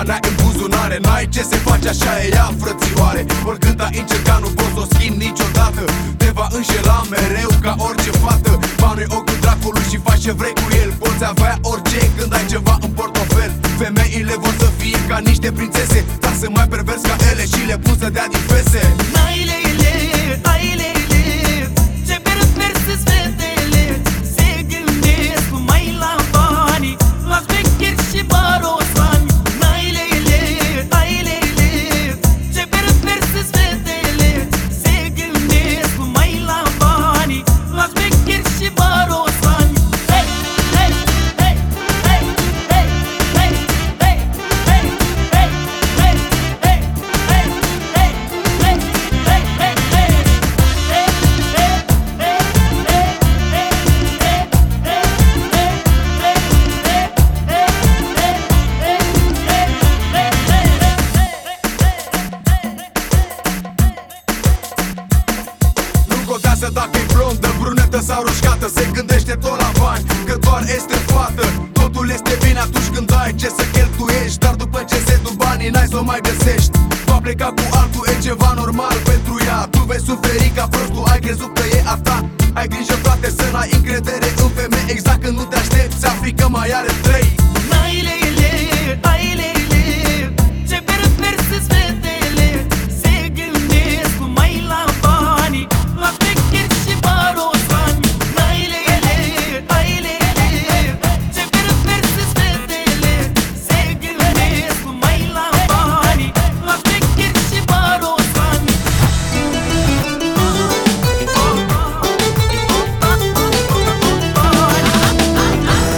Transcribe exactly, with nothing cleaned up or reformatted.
Bani în buzunare, n-ai ce se face, așa e ea, frățioare. Oricât ai încercat, nu poți să o schimbi niciodată. Te va înșela mereu ca orice fată. Banul e ochiul dracului și faci ce vrei cu el. Poți avea orice când ai ceva în portofel. Femeile vor să fie ca niște prințese, dar sunt mai pervers ca ele și le pun să dea din fese. Ai lele, ai lele, ce perverse-s fetele. Se gândesc mai la bani, la șmecheri și barosani. Ai lele, ai lele, ce perverse-s fetele. Se gândesc mai la bani, la șmecheri și barosani. Hey, hey, hey, hey, hey, hey, hey, hey, hey, hey, hey, hey, hey, hey, hey, hey, hey. Nu contează dacă e blondă, brunetă sau roșcată, se gândește tot la bani, că doar este fată. Totul este bine atunci când ai ce să cheltuiești, dar după ce se duc banii n-ai să o mai găsești. Va pleca cu altul, e ceva normal pentru ea. Tu vei suferi ca prostul, ai crezut că e a ta. Ai grijă, frate, să n-ai încredere în femei, exact când nu te aștepți, afli că mai are